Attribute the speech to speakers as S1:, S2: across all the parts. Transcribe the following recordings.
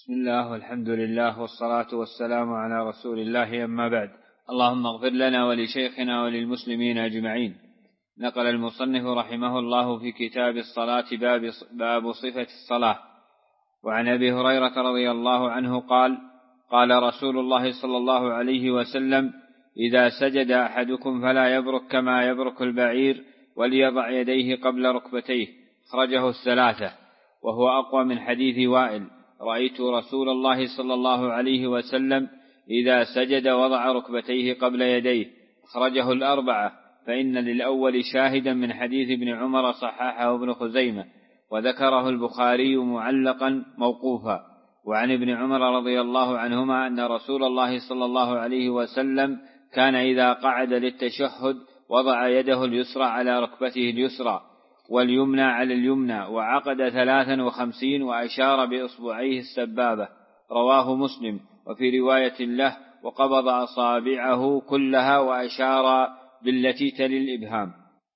S1: بسم الله والحمد لله والصلاة والسلام على رسول الله، أما بعد. اللهم اغفر لنا ولشيخنا وللمسلمين أجمعين. نقل المصنف رحمه الله في كتاب الصلاة باب صفة الصلاة. وعن أبي هريرة رضي الله عنه قال: قال رسول الله صلى الله عليه وسلم: إذا سجد أحدكم فلا يبرك كما يبرك البعير، وليضع يديه قبل ركبتيه. أخرجه الثلاثة، وهو أقوى من حديث وائل: رأيت رسول الله صلى الله عليه وسلم إذا سجد وضع ركبتيه قبل يديه. أخرجه الأربعة، فإن للأول شاهدا من حديث ابن عمر صححه ابن خزيمة، وذكره البخاري معلقا موقوفا. وعن ابن عمر رضي الله عنهما أن رسول الله صلى الله عليه وسلم كان إذا قعد للتشهد وضع يده اليسرى على ركبته اليسرى واليمنى على اليمنى، وعقد 53 وأشار بإصبعيه السبابة. رواه مسلم. وفي رواية له: وقبض أصابعه كلها وأشار بالتي تلي الإبهام.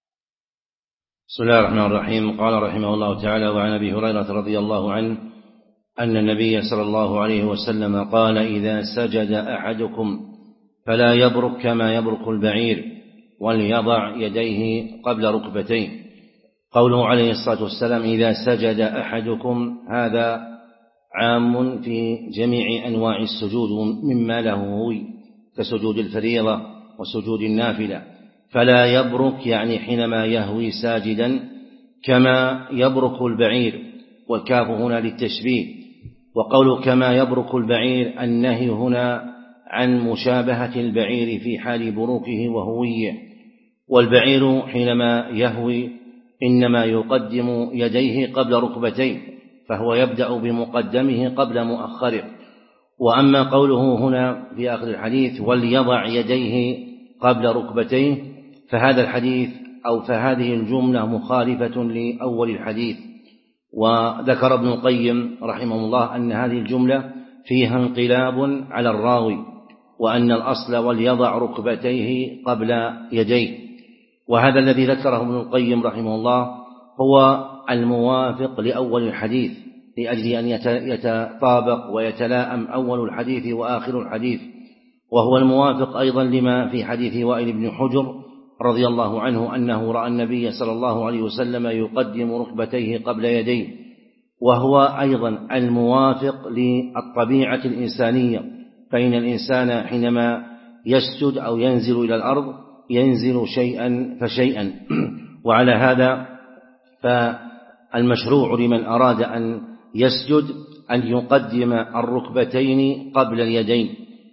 S2: بسم الله الرحمن الرحيم. قال رحمه الله تعالى: وعن أبي هريرة رضي الله عنه أن النبي صلى الله عليه وسلم قال: إذا سجد أحدكم فلا يبرك كما يبرك البعير، وليضع يديه قبل ركبتيه. قوله عليه الصلاة والسلام: إذا سجد أحدكم، هذا عام في جميع أنواع السجود مما له هوي، كسجود الفريضة وسجود النافلة. فلا يبرك يعني حينما يهوي ساجدا كما يبرك البعير، والكاف هنا للتشبيه. وقوله كما يبرك البعير النهي هنا عن مشابهة البعير في حال بروكه وهويه. والبعير حينما يهوي إنما يقدم يديه قبل ركبتيه، فهو يبدأ بمقدمه قبل مؤخره. وأما قوله هنا في آخر الحديث: وليضع يديه قبل ركبتيه، فهذا الحديث أو فهذه الجملة مخالفة لأول الحديث. وذكر ابن القيم رحمه الله أن هذه الجملة فيها انقلاب على الراوي، وأن الأصل وليضع ركبتيه قبل يديه. وهذا الذي ذكره ابن القيم رحمه الله هو الموافق لأول الحديث، لأجل أن يتطابق ويتلائم أول الحديث وآخر الحديث. وهو الموافق أيضا لما في حديث وائل بن حجر رضي الله عنه أنه رأى النبي صلى الله عليه وسلم يقدم ركبتيه قبل يديه، وهو أيضا الموافق للطبيعة الإنسانية، فإن الإنسان حينما يسجد أو ينزل إلى الأرض ينزل شيئا فشيئا. وعلى هذا فالمشروع لمن أراد أن يسجد أن يقدم الركبتين قبل اليدين،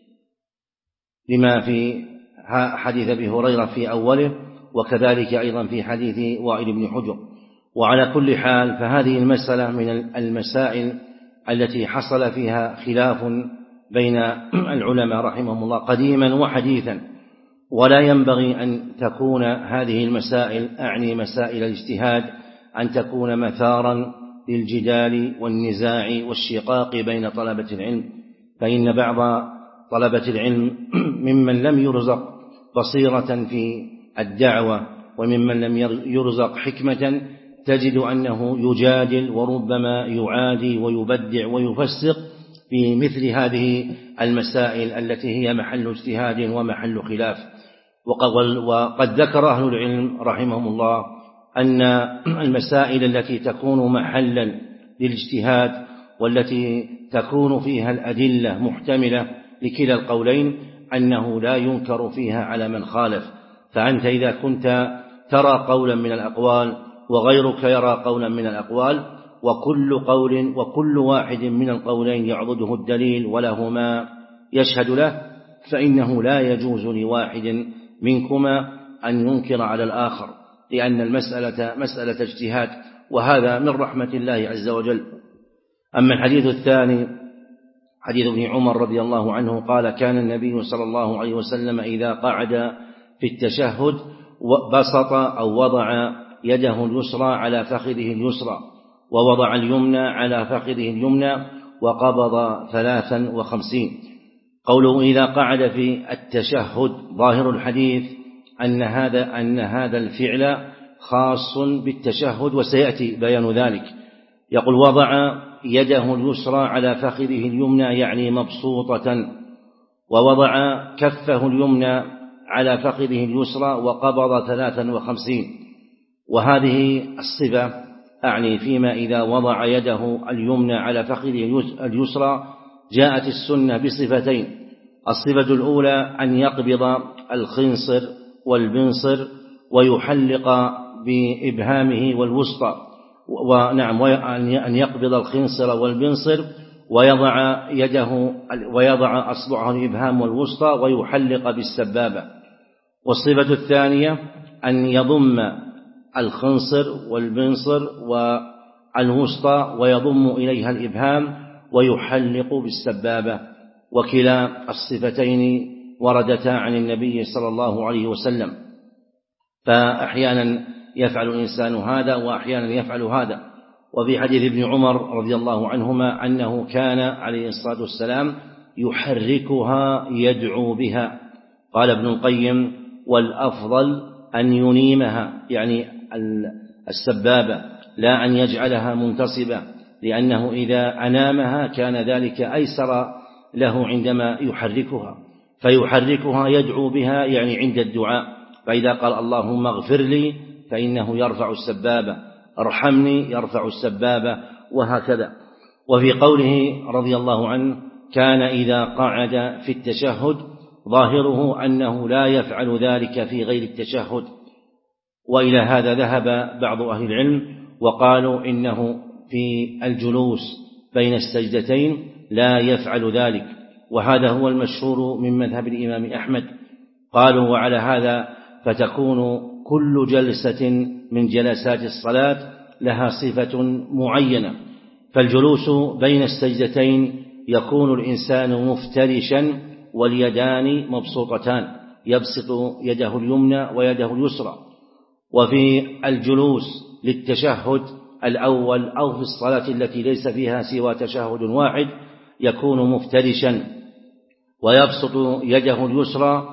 S2: لما في حديث أبي هريرة في أوله، وكذلك أيضا في حديث وائل بن حجر. وعلى كل حال فهذه المسألة من المسائل التي حصل فيها خلاف بين العلماء رحمهم الله قديما وحديثا، ولا ينبغي أن تكون هذه المسائل، أعني مسائل الاجتهاد، أن تكون مثارا للجدال والنزاع والشقاق بين طلبة العلم. فإن بعض طلبة العلم ممن لم يرزق بصيرة في الدعوة وممن لم يرزق حكمة تجد أنه يجادل وربما يعادي ويبدع ويفسق في مثل هذه المسائل التي هي محل اجتهاد ومحل خلاف. وقد ذكر أهل العلم رحمهم الله أن المسائل التي تكون محلا للاجتهاد والتي تكون فيها الأدلة محتملة لكلا القولين أنه لا ينكر فيها على من خالف. فأنت إذا كنت ترى قولا من الأقوال وغيرك يرى قولا من الأقوال، وكل قول وكل واحد من القولين يعضده الدليل وله ما يشهد له، فإنه لا يجوز لواحد منكما أن ينكر على الآخر، لأن المسألة مسألة اجتهاد، وهذا من رحمة الله عز وجل. أما الحديث الثاني حديث ابن عمر رضي الله عنه قال: كان النبي صلى الله عليه وسلم إذا قعد في التشهد بسط أو وضع يده اليسرى على فخذه اليسرى، ووضع اليمنى على فخذه اليمنى، وقبض 53. قوله إذا قعد في التشهد ظاهر الحديث أن هذا الفعل خاص بالتشهد، وسيأتي بيان ذلك. يقول: وضع يده اليسرى على فخذه اليمنى يعني مبسوطة، ووضع كفه اليمنى على فخذه اليسرى وقبض 53. وهذه الصفة أعني فيما إذا وضع يده اليمنى على فخذه اليسرى جاءت السنة بصفتين: الصفة الأولى أن يقبض الخنصر والبنصر ويحلق بإبهامه والوسطى، أن يقبض الخنصر والبنصر ويضع أصبعه الإبهام والوسطى ويحلق بالسبابة. والصفة الثانية أن يضم الخنصر والبنصر والوسطى ويضم إليها الإبهام ويحلق بالسبابة. وكلا الصفتين وردتا عن النبي صلى الله عليه وسلم، فأحيانا يفعل الإنسان هذا وأحيانا يفعل هذا. وفي حديث ابن عمر رضي الله عنهما أنه كان عليه الصلاة والسلام يحركها يدعو بها. قال ابن القيم: والأفضل أن ينيمها، يعني السبابة، لا أن يجعلها منتصبة، لأنه إذا أنامها كان ذلك أيسر له عندما يحركها. فيحركها يدعو بها يعني عند الدعاء، فإذا قال اللهم اغفر لي فإنه يرفع السبابة، ارحمني يرفع السبابة، وهكذا. وفي قوله رضي الله عنه: كان إذا قعد في التشهد، ظاهره أنه لا يفعل ذلك في غير التشهد. وإلى هذا ذهب بعض أهل العلم وقالوا إنه في الجلوس بين السجدتين لا يفعل ذلك، وهذا هو المشهور من مذهب الإمام أحمد. قالوا: وعلى هذا فتكون كل جلسة من جلسات الصلاة لها صفة معينة. فالجلوس بين السجدتين يكون الإنسان مفترشا واليدان مبسوطتان، يبسط يده اليمنى ويده اليسرى. وفي الجلوس للتشهد الأول أو في الصلاة التي ليس فيها سوى تشهد واحد يكون مفترشا ويبسط يده اليسرى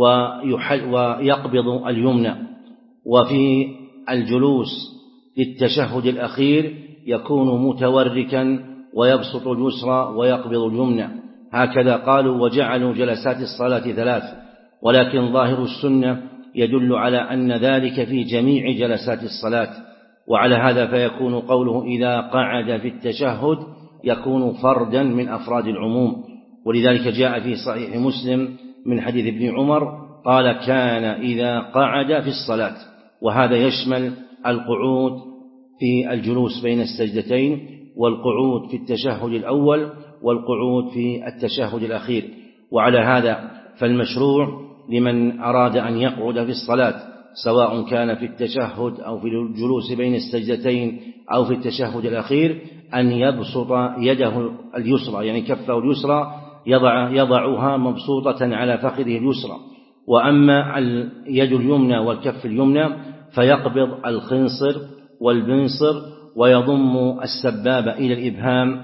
S2: ويقبض اليمنى. وفي الجلوس للتشهد الأخير يكون متوركا ويبسط اليسرى ويقبض اليمنى. هكذا قالوا. وجعلوا جلسات الصلاة 3، ولكن ظاهر السنة يدل على أن ذلك في جميع جلسات الصلاة. وعلى هذا فيكون قوله إذا قعد في التشهد يكون فردا من أفراد العموم. ولذلك جاء في صحيح مسلم من حديث ابن عمر قال: كان إذا قعد في الصلاة. وهذا يشمل القعود في الجلوس بين السجدتين، والقعود في التشهد الأول، والقعود في التشهد الأخير. وعلى هذا فالمشروع لمن أراد أن يقعد في الصلاة سواء كان في التشهد أو في الجلوس بين السجدتين أو في التشهد الأخير أن يبسط يده اليسرى، يعني كفه اليسرى يضعها مبسوطة على فخذه اليسرى. وأما اليد اليمنى والكف اليمنى فيقبض الخنصر والبنصر ويضم السبابة إلى الإبهام،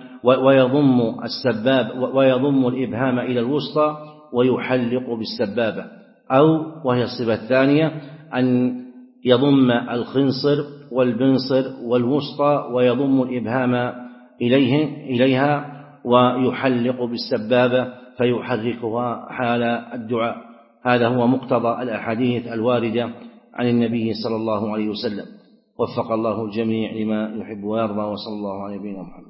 S2: ويضم الإبهام إلى الوسطى ويحلق بالسبابة. أو وهي الصفة الثانية أن يضم الخنصر والبنصر والوسطى ويضم الإبهام إليها ويحلق بالسبابة فيحركها حال الدعاء. هذا هو مقتضى الأحاديث الواردة عن النبي صلى الله عليه وسلم. وفق الله الجميع لما يحب ويرضى، وصلى الله على نبينا محمد.